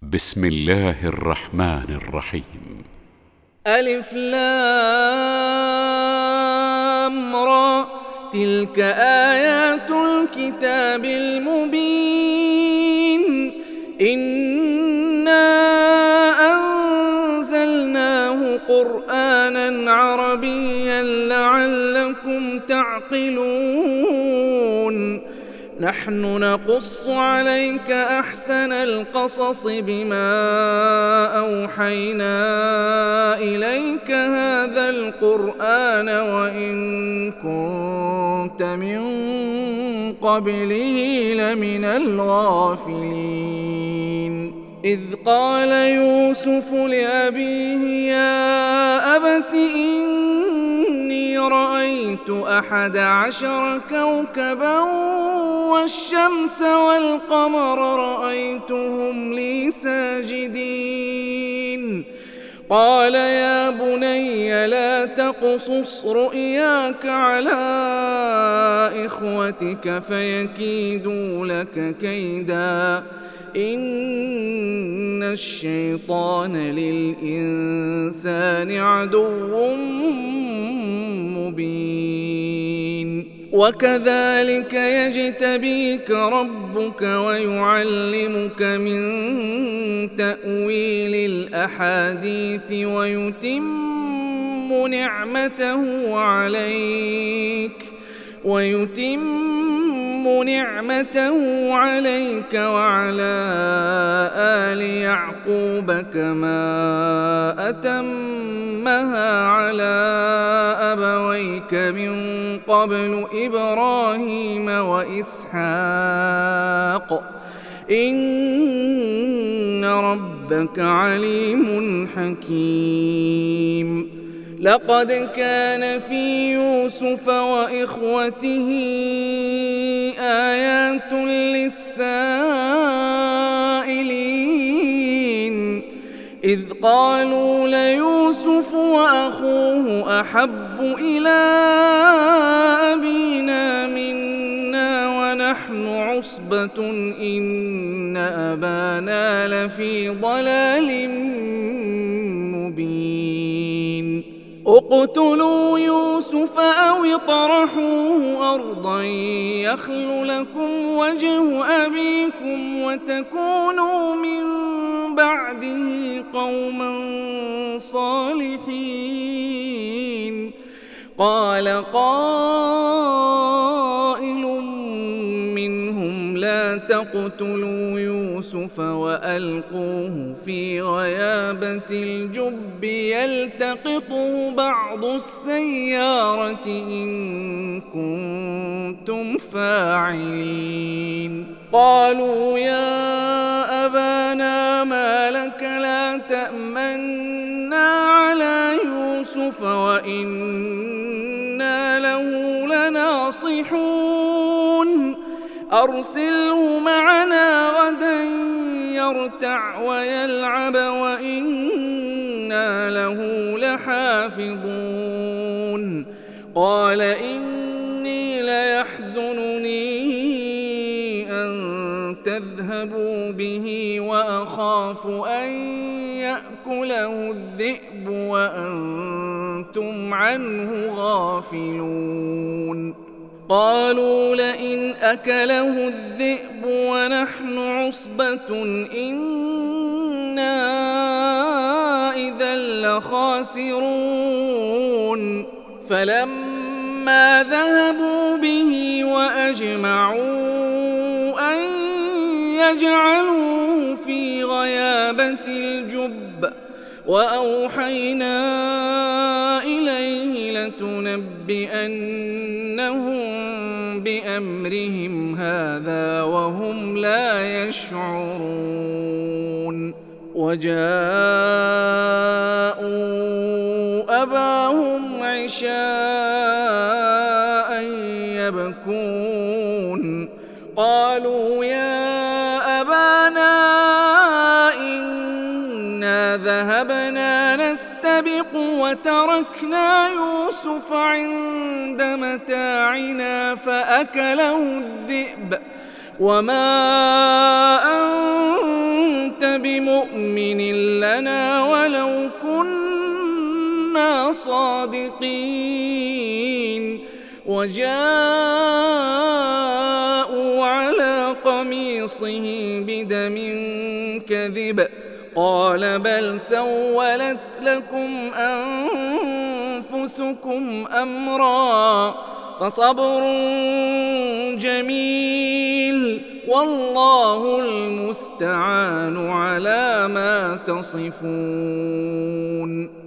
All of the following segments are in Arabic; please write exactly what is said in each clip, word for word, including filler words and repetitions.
بسم الله الرحمن الرحيم. ألف لام را، تلك آيات الكتاب المبين. إنا أنزلناه قرآنا عربيا لعلكم تعقلون. نحن نقص عليك أحسن القصص بما أوحينا إليك هذا القرآن وإن كنت من قبله لمن الغافلين. إذ قال يوسف لأبيه يا أبت إني رأيت أحد عشر كوكبا والشمس والقمر رأيتهم لي ساجدين. قال يا بني لا تقصص رؤياك على إخوتك فيكيدوا لك كيدا إن الشيطان للإنسان عدو مبين. وكذلك يجتبيك ربك ويعلمك من تأويل الأحاديث ويتم نعمته عليك ويتم نعمته عليك وعلى آل يعقوب كما أتمها على أبويك من قبل إبراهيم وإسحاق إن ربك عليم حكيم. لقد كان في يوسف وإخوته آيات للسائلين إذ قالوا ليوسف وأخوه أحب إلى أبينا منا ونحن عصبة إن أبانا لفي ضلال مبين. اقتلوا يوسف أو اطرحوه أرضا يخل لكم وجه أبيكم وتكونوا من بعده قوما صالحين. قال قائل منهم لا تقتلوا يوسف وألقوه في غيابة الجب يلتقطه بعض السيارة إن كنتم فاعلين. قالوا يا أبانا ما لك لا تأمنا على يوسف وإنا له لناصحون أرسله معنا غدا يرتع ويلعب وإنا له لحافظون. قال إني ليحزنني أن تذهبوا به وأخاف أن يأكله الذئب وأنتم عنه غافلون. قالوا لئن أكله الذئب ونحن عصبة إنا إذا لخاسرون. فلما ذهبوا به وأجمعوا أن يجعلوه في غيابة الجب وأوحينا إليه لتنبئنهم بأمرهم هذا وهم لا يشعرون. وجاءوا أباهم عشاء يبكون. قالوا يا أبانا إنا ذهبنا نستبق وتركنا يوسف عند متاعنا فأكله الذئب وما أنت بمؤمن لنا ولو كنا صادقين وجاءوا على قميصه بدم كذب قال بل سولت لكم أنفسكم أمرا فصبر جميل والله المستعان على ما تصفون.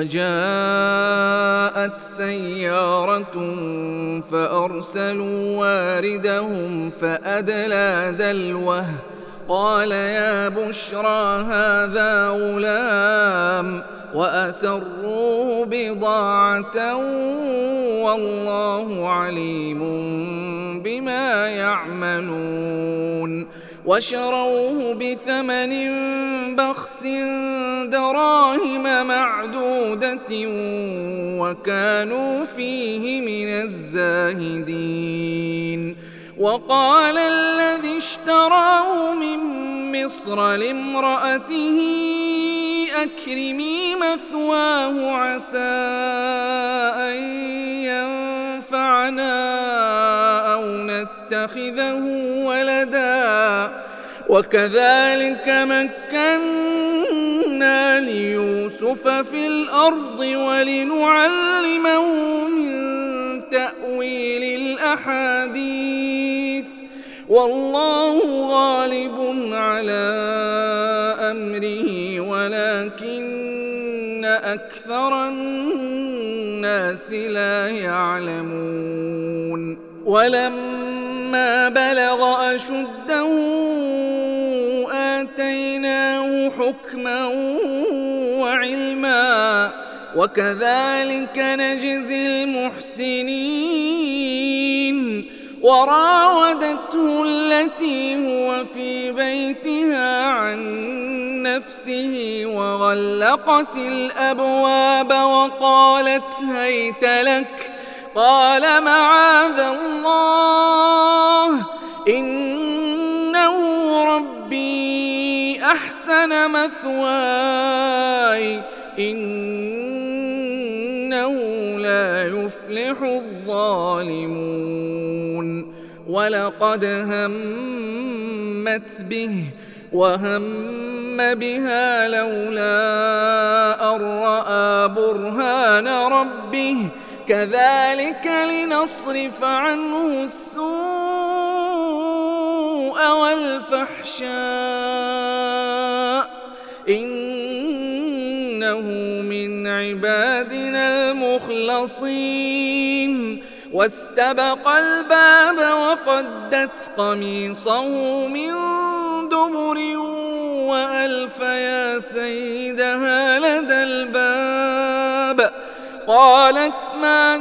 وجاءت سيارة فأرسلوا واردهم فأدلى دلوه قال يا بشرى هذا غلام وأسروه بضاعة والله عليم بما يعملون وشروه بثمن بخس دراهم معدودة وكانوا فيه من الزاهدين. وقال الذي اشتراه من مصر لامرأته أكرمي مثواه عسى أن ينفعنا أو نتخذه ولدا وكذلك مكنا ليوسف في الأرض ولنعلمه من تأويل الأحاديث والله غالب على أمره ولكن أكثر الناس لا يعلمون. ولما بلغ أشده آتيناه حكما وعلما وكذلك نجزي المحسنين. وراودته التي هو في بيتها عن نفسه وغلقت الأبواب وقالت هيت لك قال معاذ الله إنه ربي أحسن مثواي إنه لا يفلح الظالمون. ولقد همت به وهم بها لولا أن رأى برهان ربه كذلك لنصرف عنه السوء والفحشاء إنه من عبادنا المخلصين. واستبق الباب وقدت قميصه من دبر وألف يا سيدها لدى الباب قالت ما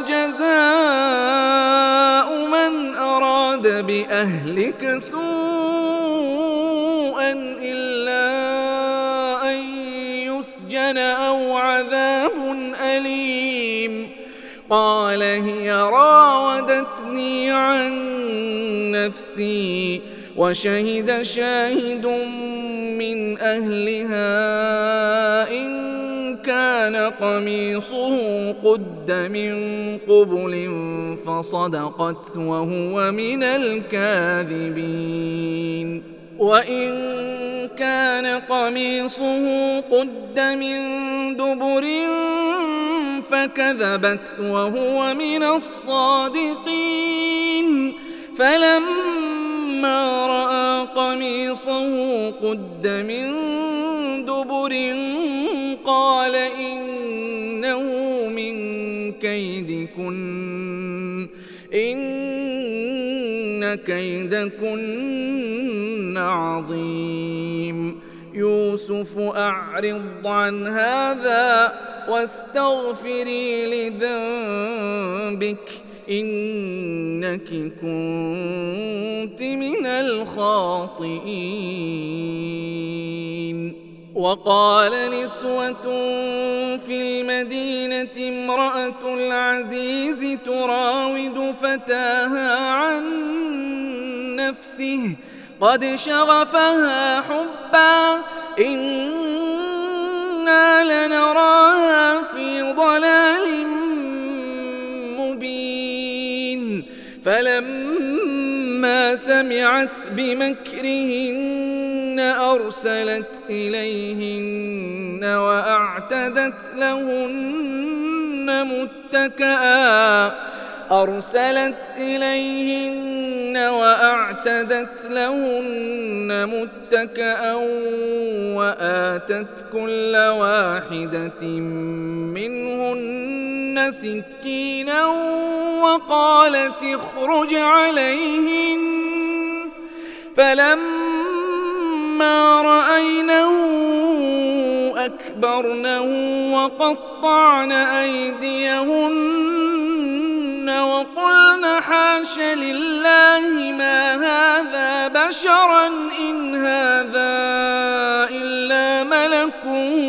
جزاء من أراد بأهلك سوءا إلا أن يسجن أو عذاب أليم قال هي راودتني عن نفسي وشهد شاهد من أهلها إن كان قميصه قد من قبل فصدقت وهو من الكاذبين. وإن كان قميصه قد من دبر فكذبت وهو من الصادقين. فلما رأى قميصه قد من دبر قال إنه من كيدكن إن كيدكن عظيم. يوسف أعرض عن هذا واستغفري لذنبك إنك كنت من الخاطئين. وقال نسوة في المدينة امرأة العزيز تراود فتاها عن نفسه قد شغفها حبا إنا لنراها في ضلال مبين فلما سمعت بمكرهن أرسلت إليهن وأعتدت لهن متكئا أرسلت إليهن وأعتدت لهن متكئا وآتت كل واحدة منهن سكينا وقالت اخرج عليهن فلما رأينه أكبرنه وقطعن أيديهن وقلن حاش لله ما هذا بشرا إن هذا إلا ملك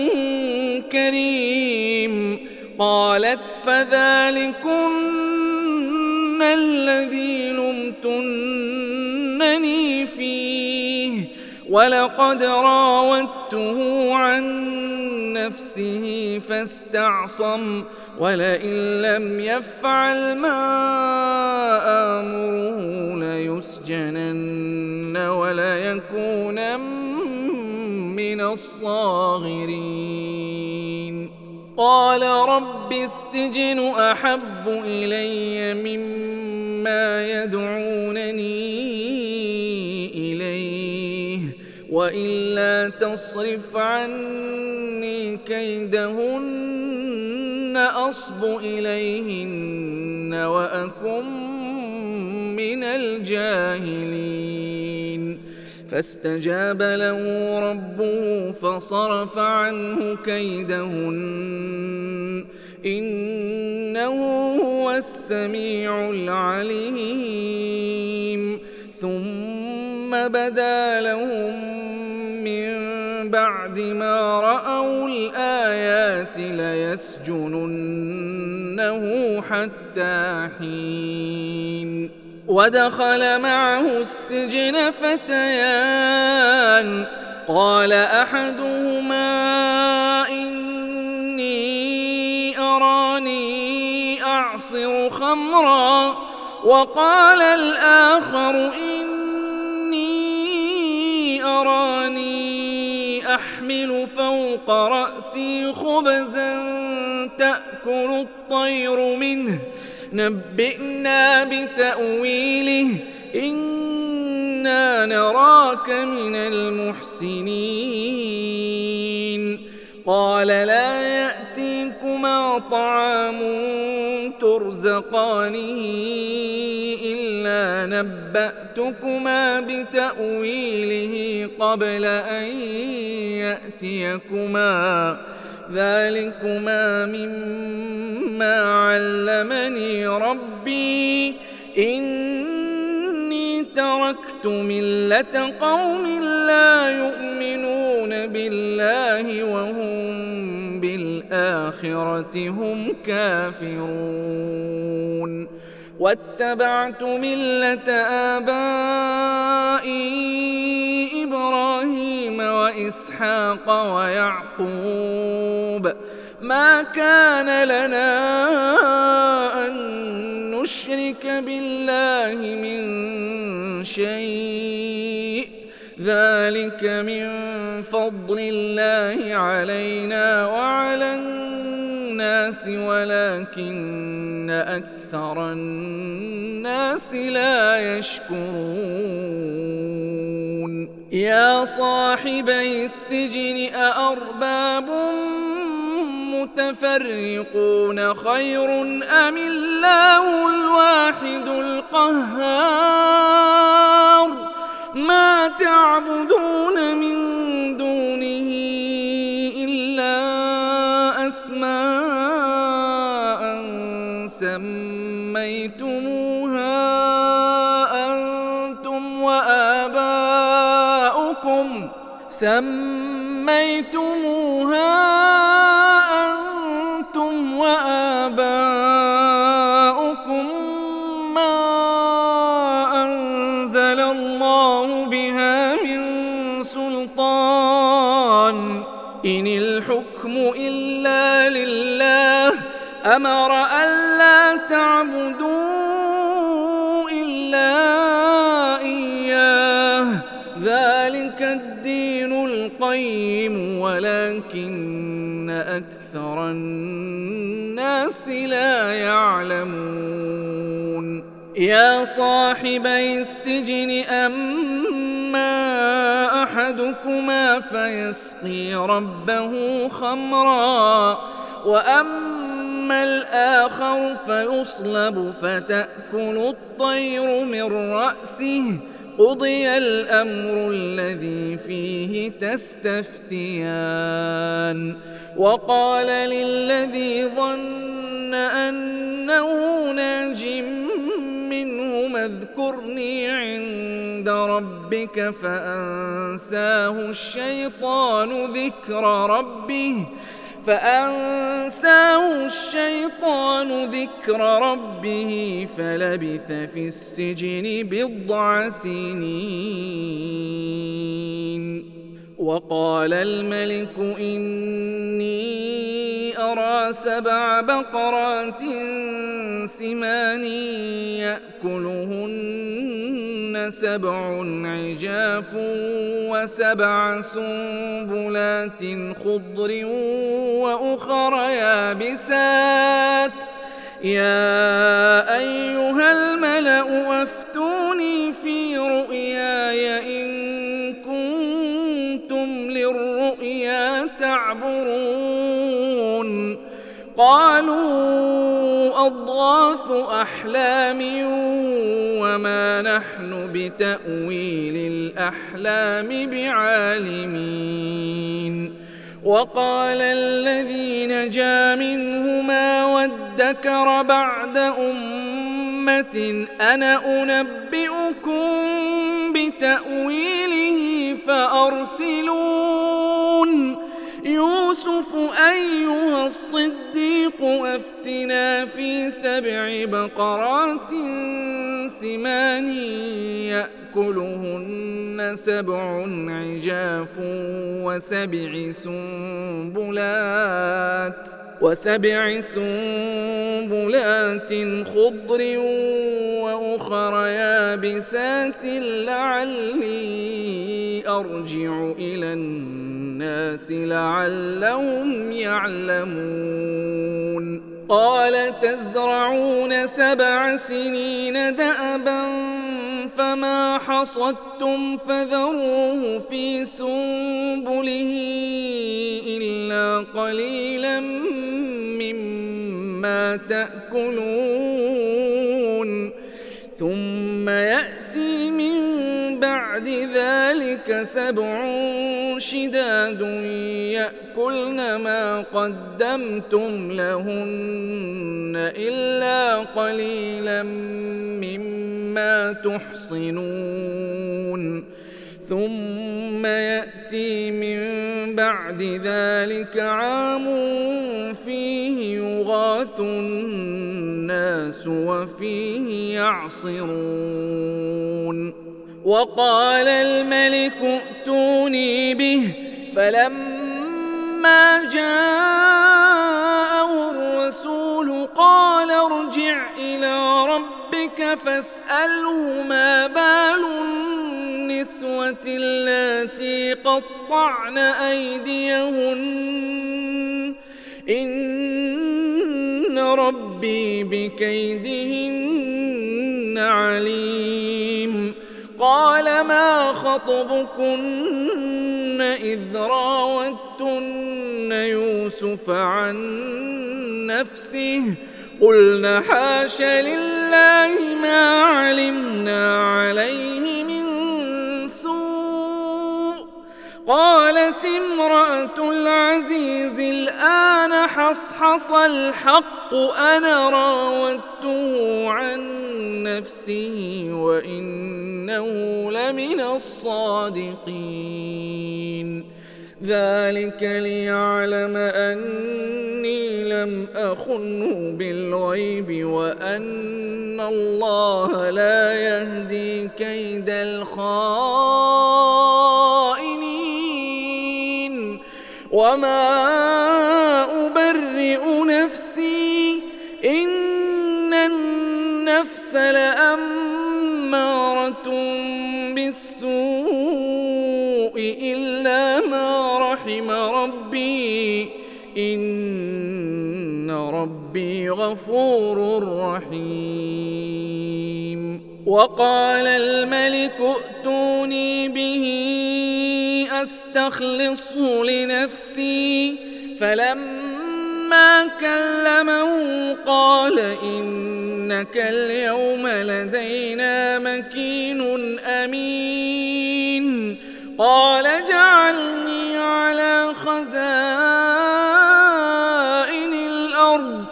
كريم قالت فذلكن الذي لمتنني فيه ولقد راودته عن نفسه فاستعصم ولئن لم يفعل ما آمره ليسجنن وليكونن من الصاغرين قال رب السجن أحب إلي مما يدعونني إليه وإلا تصرف عني كيدهن أصب إليهن وأكن من الجاهلين فاستجاب له ربه فصرف عنه كيدهن إنه هو السميع العليم ثم بدا لهم من بعد ما رأوا الآيات ليسجننه حتى حين ودخل معه السجن فتيان قال أحدهما إني أراني أعصر خمرا وقال الآخر إني أراني أحمل فوق رأسي خبزا تأكل الطير منه نبئنا بتأويله إنا نراك من المحسنين قال لا يأتيكما طعام ترزقانه إلا نبأتكما بتأويله قبل أن يأتيكما ذلكما مما علمني ربي إني تركت ملة قوم لا يؤمنون بالله وهم بالآخرة هم كافرون واتبعت ملة آبائي إبراهيم وإسحاق ويعقوب ما كان لنا أن نشرك بالله من شيء ذلك من فضل الله علينا وعلى الناس ولكن أكثر الناس لا يشكرون يا صاحبي السجن أأرباب متفرقون خير أم الله الواحد القهار ما تعبدون من دونه إلا أسماء سميتموها أنتم وآباؤكم سميتموها أنتم وآباؤكم ما أنزل الله إن الحكم إلا لله أمر ألا تعبدوا إلا إياه ذلك الدين القيم ولكن أكثر الناس لا يعلمون يا صاحبي السجن أما أحدكما فيسقي ربه خمرا وأما الآخر فيصلب فتأكل الطير من رأسه قضي الأمر الذي فيه تستفتيان وقال للذي ظن أنه ناج منهما اذكرني عند ربك فأنساه الشيطان ذكر ربه فأنساه الشيطان ذكر ربه فلبث في السجن بضع سنين وقال الملك إني أرى سبع بقرات سمان يأكلهن سبع عجاف وسبع سنبلات خضر وأخر يابسات يا أيها الملأ أفتوني في رؤياي إن كنتم للرؤيا تعبرون قالوا أضغاث أحلام وما نحن بتأويل الأحلام بعالمين وقال الذي نجا منهما وادكر بعد أمة أنا أنبئكم بتأويله فأرسلون يوسف أيها الصديق أفتنا في سبع بقرات سمان يأكلهن سبع عجاف وسبع سنبلات وسبع سنبلات خضر وأخر يابسات لعلي أرجع إلى الناس لعلهم يعلمون قال تزرعون سبع سنين دأبا فما حصدتم فذروه في سنبله إلا قليلا مما تأكلون ثم يأتي من بعد ذلك سبع شداد يأكلن ما قدمتم لهن إلا قليلا مما تحصنون ثم يأتي من بعد ذلك عام فيه يغاث الناس وفيه يعصرون وقال الملك ائتوني به فلما جاءه الرسول قال ارجع إلى ربك فاسأله ما بال النسوة اللاتي قطعن أيديهن إن ربي بكيدهن عليم قال ما خطبكن إذ راوتن يوسف عن نفسه قلنا حاش لله ما علمنا عليه من سوء قالت امرأة العزيز الآن حصحص الحق أنا راودته عن نفسه وإنه لمن الصادقين ذلك ليعلم أني لم أخنه بالغيب وأن الله لا يهدي كيد الخائنين وما أبرئ نفسي إن النفس لأمارة بالسوء إلا ما رحم ربي إن ربي غفور رحيم. وقال الملك ائتوني به أستخلصه لنفسي فلما كلمه قال إنك اليوم لدينا مكين أمين. قال اجعلني على خزائن الأرض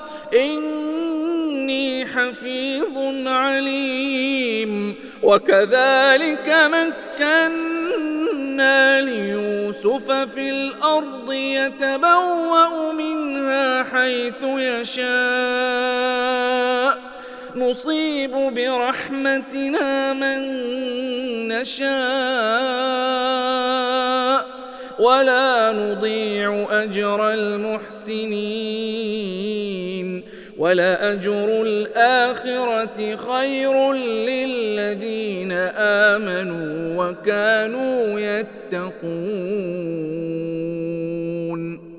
إني حفيظ عليم. وكذلك مكنا ليوسف في الأرض يتبوأ منها حيث يشاء نصيب برحمتنا من نشاء ولا نضيع أجر المحسنين ولأجر الآخرة خير للذين آمنوا وكانوا يتقون.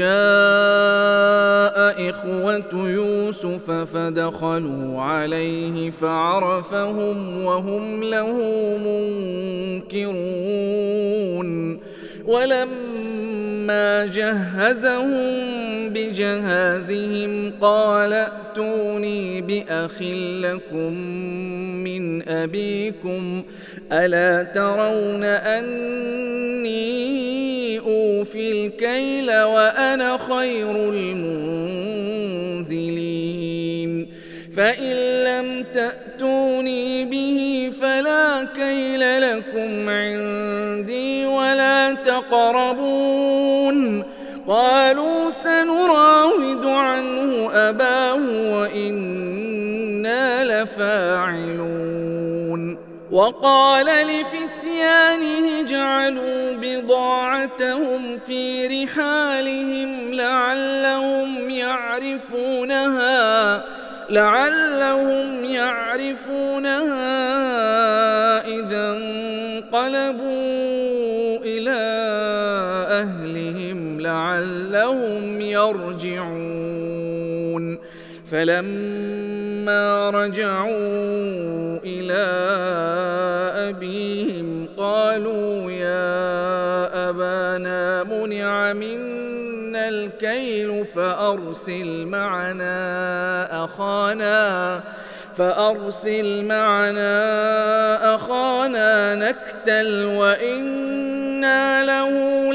وجاء إخوة يوسف فدخلوا عليه فعرفهم وهم له منكرون. ولما جهزهم بجهازهم قال ائتوني بأخ لكم من أبيكم ألا ترون أني أوفي الكيل وأنا خير المنزلين. فإن لم تأتوني به فلا كيل لكم عندي ولا تقربون. قالوا سنراود عنه أباه وإنا لفاعلون. وقال لفتيانه اجعلوا بضاعتهم في رحالهم لعلهم يعرفونها لعلهم يعرفونها إذا انقلبوا إلى أهلهم لعلهم يرجعون. فلما رجعوا إلى أبيهم قالوا يا أبانا منع منا الكيل فأرسل معنا أخانا فأرسل معنا أخانا نكتل وإنا له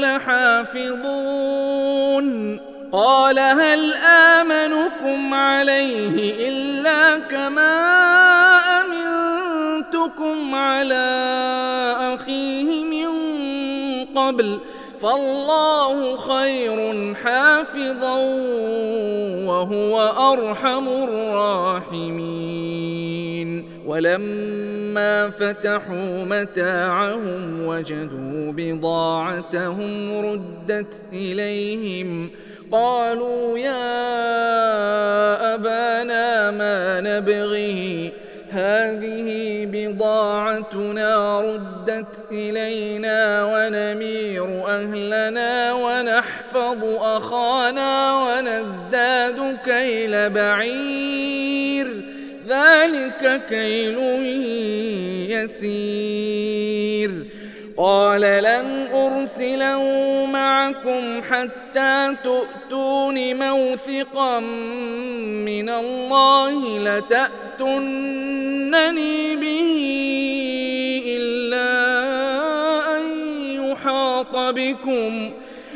لحافظون. قال هل آمنكم عليه إلا كما أمنتكم على أخيه من قبل فالله خير حافظا وهو أرحم الراحمين. ولما فتحوا متاعهم وجدوا بضاعتهم ردت إليهم قالوا يا أبانا ما نبغي هذه بضاعتنا ردت إلينا ونمير أهلنا ونحفظ أخانا ونزداد كيل بعير ذلك كيل يسير. قال لن أرسله معكم حتى تؤتون موثقا من الله لتأتونني به إلا أن يحاط بكم.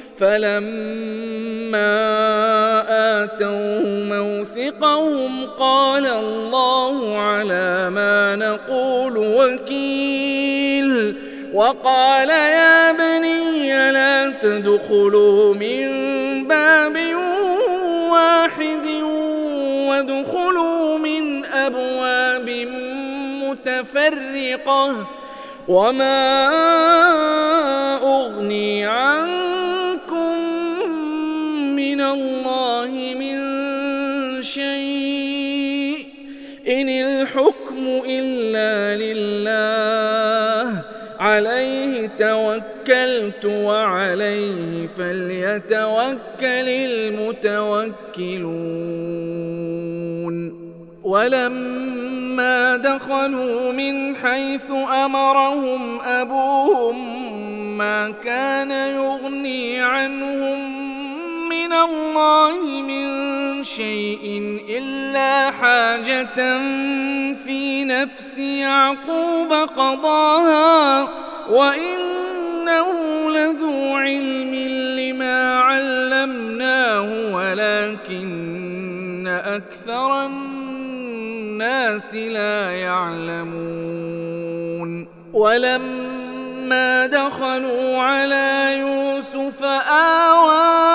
فلما آتوا موثقهم قال الله على ما نقول وكيل. وقال يا بني لا تدخلوا من باب واحد وادخلوا من أبواب متفرقة وما أغني عنكم الله من شيء إن الحكم إلا لله عليه توكلت وعليه فليتوكل المتوكلون ولما دخلوا من حيث أمرهم أبوهم ما كان يغني عنهم من الله من شيء إلا حاجة في نفس يعقوب قضاها وإنه لذو علم لما علمناه ولكن أكثر الناس لا يعلمون ولما دخلوا على يوسف آوى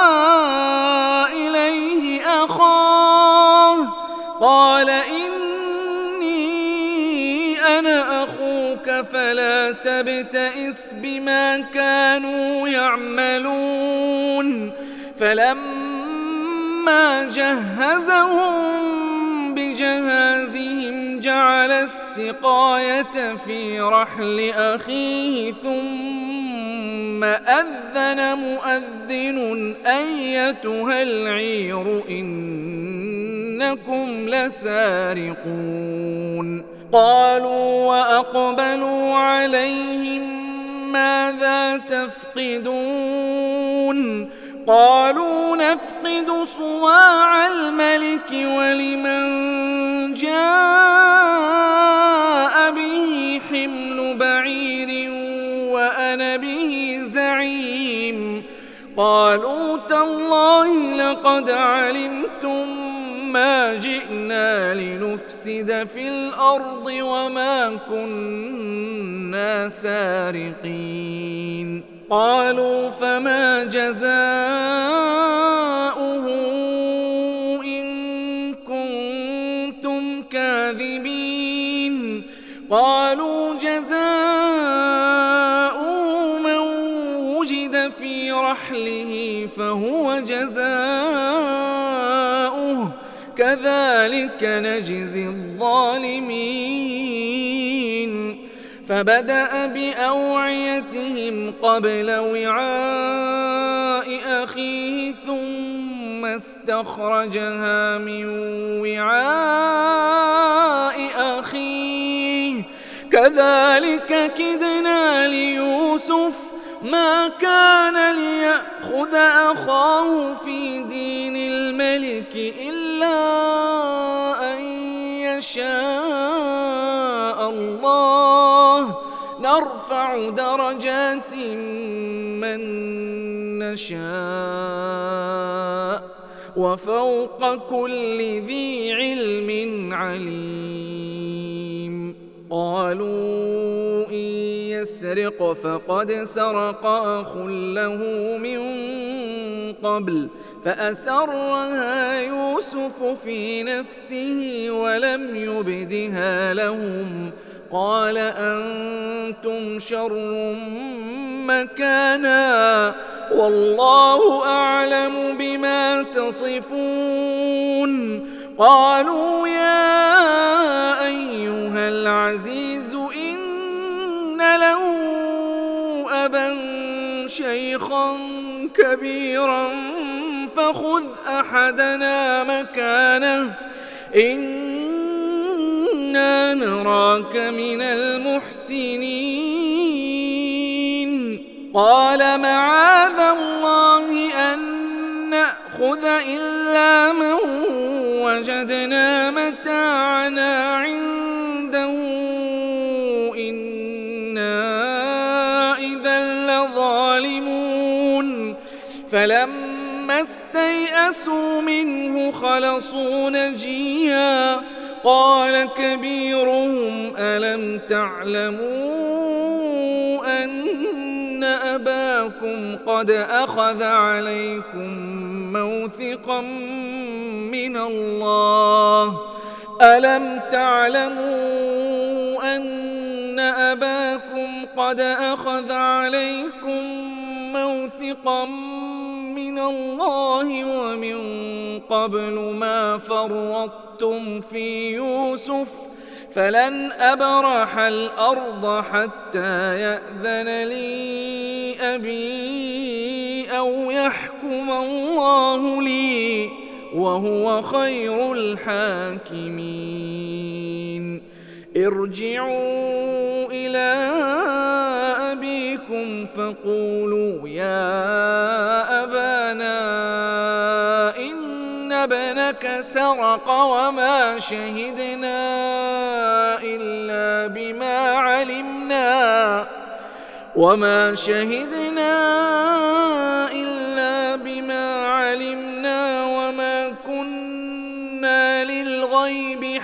إليه أخاه قال إني أنا أخوك فلا تبتئس بما كانوا يعملون فلما جهزهم بجهازهم جعل السقاية في رحل أخيه ثم أذن مؤذن أيتها العير إنكم لسارقون قالوا وأقبلوا عليهم ماذا تفقدون قالوا نفقد صواع الملك ولمن جاء به حمل بعير وأنا به زعيم قالوا تالله لقد علمتم ما جئنا لنفسد في الأرض وما كنا سارقين قالوا فما جزاؤه إن كنتم كاذبين قالوا جزاؤه من وجد في رحله فهو جزاؤه كذلك نجزي الظالمين فبدأ بأوعيتهم قبل وعاء أخيه ثم استخرجها من وعاء أخيه كذلك كدنا ليوسف ما كان ليأخذ أخاه في دين الملك إلا أن يشاء الله نرفع درجات من نشاء وفوق كل ذي علم عليم قالوا إن يسرق فقد سرق أخ له من قبل فأسرها يوسف في نفسه ولم يبدها لهم قال أنتم شر مكانا والله أعلم بما تصفون قالوا يا أيها العزيز إن له أبا شيخا كبيرا فخذ أحدنا مكانه إنا نراك من المحسنين قال معاذ الله أن نأخذ إلا من وجدنا متاعنا عنده إنا إذا لظالمون فلما استيئسوا منه خلصوا نجيا قال كبيرهم ألم تعلموا أن أباكم قد أخذ عليكم موثقا من الله ألم تعلموا أن أباكم قد أخذ عليكم موثقا من الله ومن قبل ما فرطتم في يوسف فلن أبرح الأرض حتى يأذن لي أبي أو يحكم الله لي وهو خير الحاكمين. ارجعوا إلى أبيكم فقولوا يا أبانا إن ابنك سرق وما شهدنا إلا بما علمنا وما شهدنا إلا بما علمنا وما كنا للغيب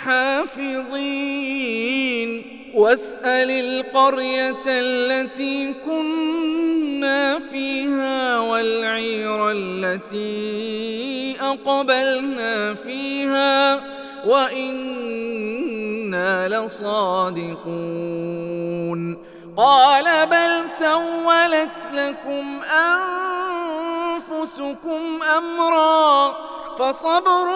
حافظين. واسأل القرية التي كنا فيها والعير التي أقبلنا فيها وإنا لصادقون. قال بل سولت لكم أنفسكم أمرا فصبر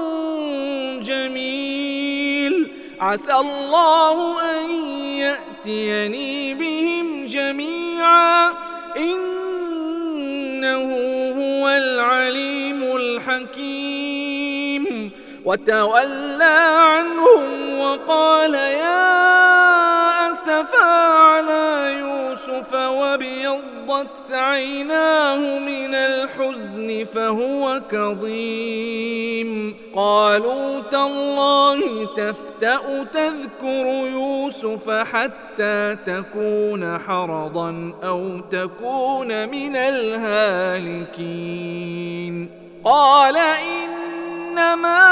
جميل عسى الله أن يأتيني بهم جميعا إنه هو العليم الحكيم. وتولى عنهم وقال يا أسفا على يوسف وابيضت عيناه من الحزن فهو كظيم. قالوا تالله تفتأ تذكر يوسف حتى تكون حرضا أو تكون من الهالكين. قال إنما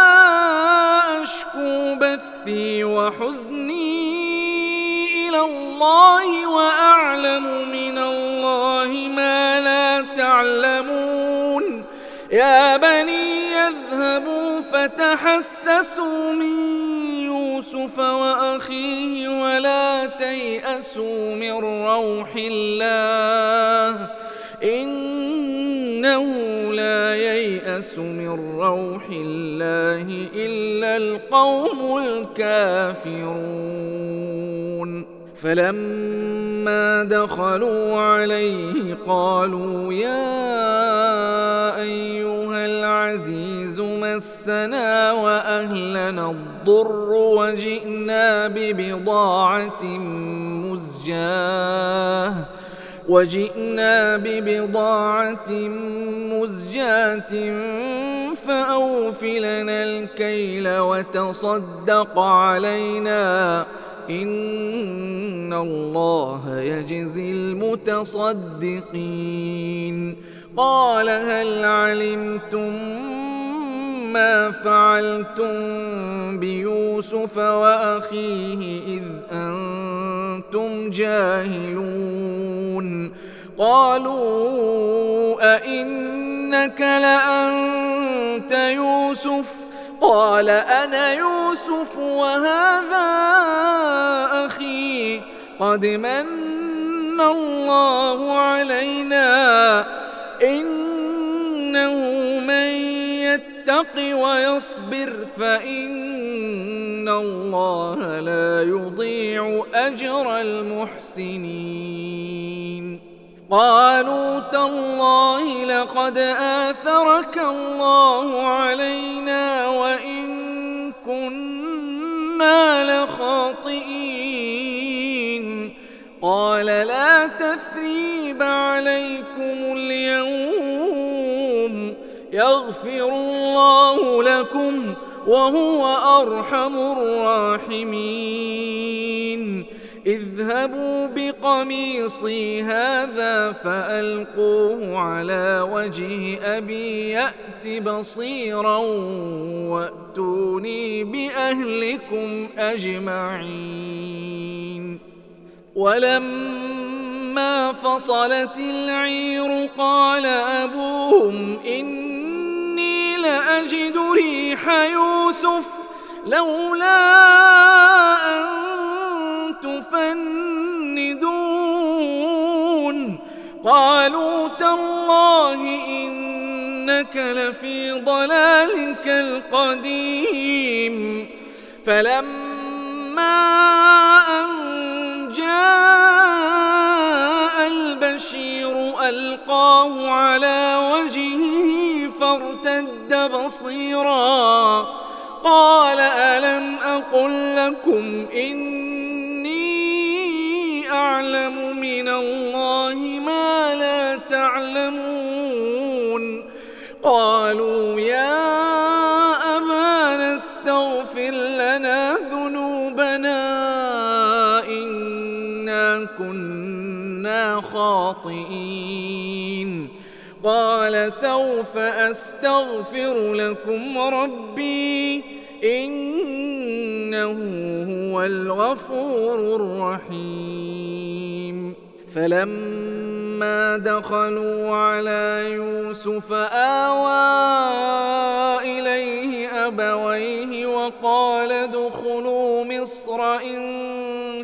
أشكو بثي وحزني إلى الله وأعلم من الله ما لا تعلمون. يا بني يذهبوا فتحسسوا من يوسف وأخيه ولا تيأسوا من روح الله إنه لا ييأس من روح الله إلا القوم الكافرون. فلما دخلوا عليه قالوا يا أيها العزيز مسنا وأهلنا الضر وجئنا ببضاعة مزجاة وجئنا ببضاعة مزجاة فأوف لنا الكيل وتصدق علينا إن الله يجزي المتصدقين. قال هل علمتم ما فعلتم بيوسف وأخيه إذ أنتم جاهلون؟ قالوا أئنك لأنت يوسف؟ قال أنا يوسف وهذا أخي قد من الله علينا إنه من يتق ويصبر فإن الله لا يضيع أجر المحسنين. قالوا تالله لقد آثرك الله علينا وإن كنا لخاطئين. قال لا تثريب عليكم اليوم يغفر الله لكم وهو أرحم الراحمين. اذهبوا بقميصي هذا فألقوه على وجه أبي يأت بصيرا وأتوني بأهلكم أجمعين. ولما فصلت العير قال أبوهم إني لأجد ريح يوسف لولا أن تفندون. قالوا تالله إن إنك لفي ضلالك القديم. فلما أن جاء البشير ألقاه على وجهه فارتد بصيرا قال ألم أقل لكم إني أعلم من الله ما لا تعلمون. قالوا يا أبانا استغفر لنا ذنوبنا إنا كنا خاطئين. قال سوف أستغفر لكم ربي إنه هو الغفور الرحيم. فلما دخلوا على يوسف آوى إليه أبويه وقال ادخلوا مصر إن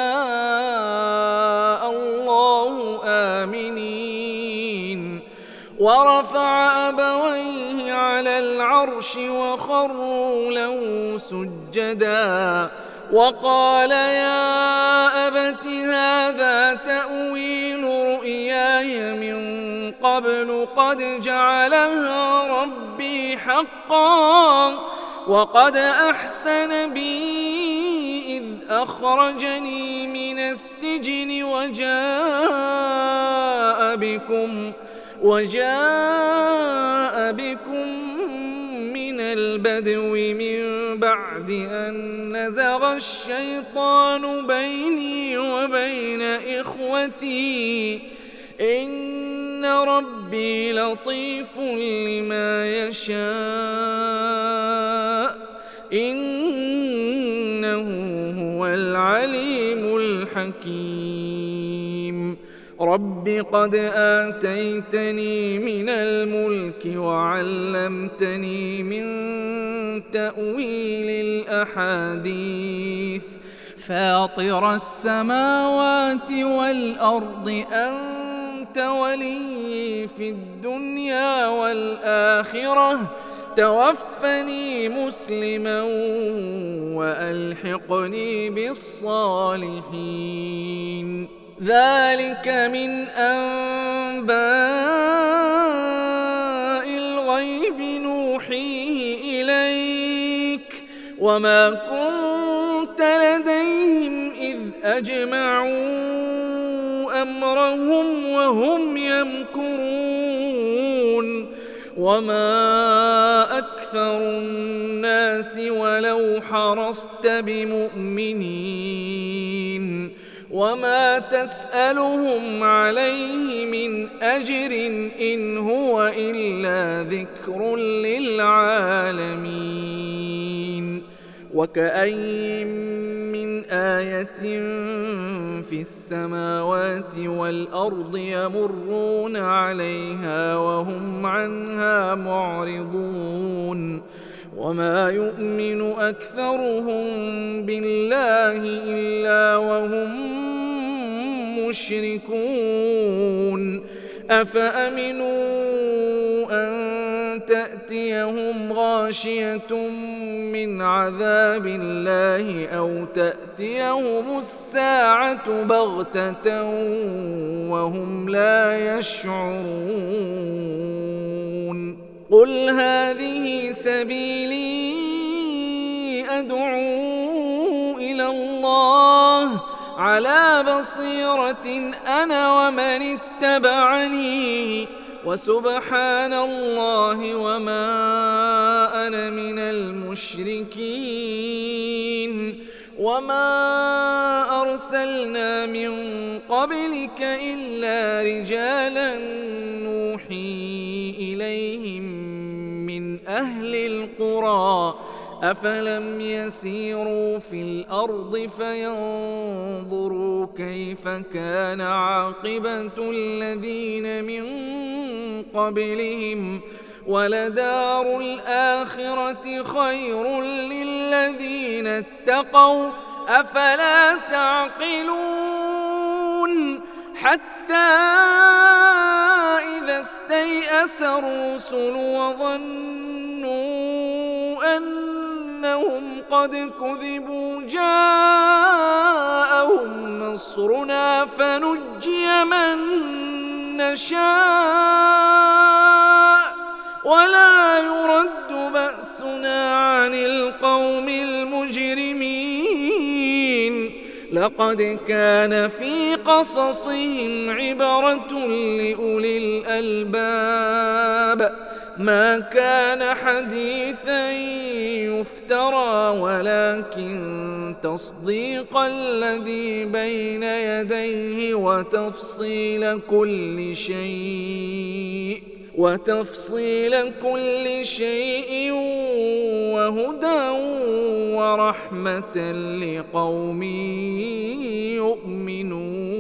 شاء الله آمنين. ورفع أبويه على العرش وخروا له سجدا وقال يا أبت هذا تأويل رؤياي من قبل قد جعلها ربي حقا وقد أحسن بي إذ أخرجني من السجن وجاء بكم وجاء بكم من البدو من بعد أن نزغ الشيطان بيني وبين إخوتي إن ربي لطيف لما يشاء إنه هو العليم الحكيم. رب قد آتيتني من الملك وعلمتني من تأويل الأحاديث فاطر السماوات والأرض أنت ولي في الدنيا والآخرة توفني مسلما وألحقني بالصالحين. ذلك من أنباء الغيب نوحيه إليك وما كنت لديهم إذ أجمعوا أمرهم وهم يمكرون. وما أكثر الناس ولو حرصت بمؤمنين وما تسألهم عليه من أجر إن هو إلا ذكر للعالمين. وكأين من آية في السماوات والأرض يمرون عليها وهم عنها معرضون وما يؤمن أكثرهم بالله إلا وهم مشركون. أفأمنوا أن تأتيهم غاشية من عذاب الله أو تأتيهم الساعة بغتة وهم لا يشعرون. قل هذه سبيلي أدعو إلى الله على بصيرة أنا ومن اتبعني وسبحان الله وما أنا من المشركين. وما أرسلنا من قبلك إلا رجالا نوحي إليهم من أهل القرى أفلم يسيروا في الأرض فينظروا كيف كان عاقبة الذين من قبلهم ولدار الآخرة خير للذين اتقوا أفلا تعقلون. حتى حتى إذا استيأس الرسل وظنوا أنهم قد كذبوا جاءهم نصرنا فنجي من نشاء ولا يرد بأسنا عن القوم المجرمين. لقد كان في قصصهم عبرة لأولي الألباب ما كان حديثا يفترى ولكن تصديق الذي بين يديه وتفصيل كل شيء وتفصيل كل شيء وهدى ورحمة لقوم يؤمنون.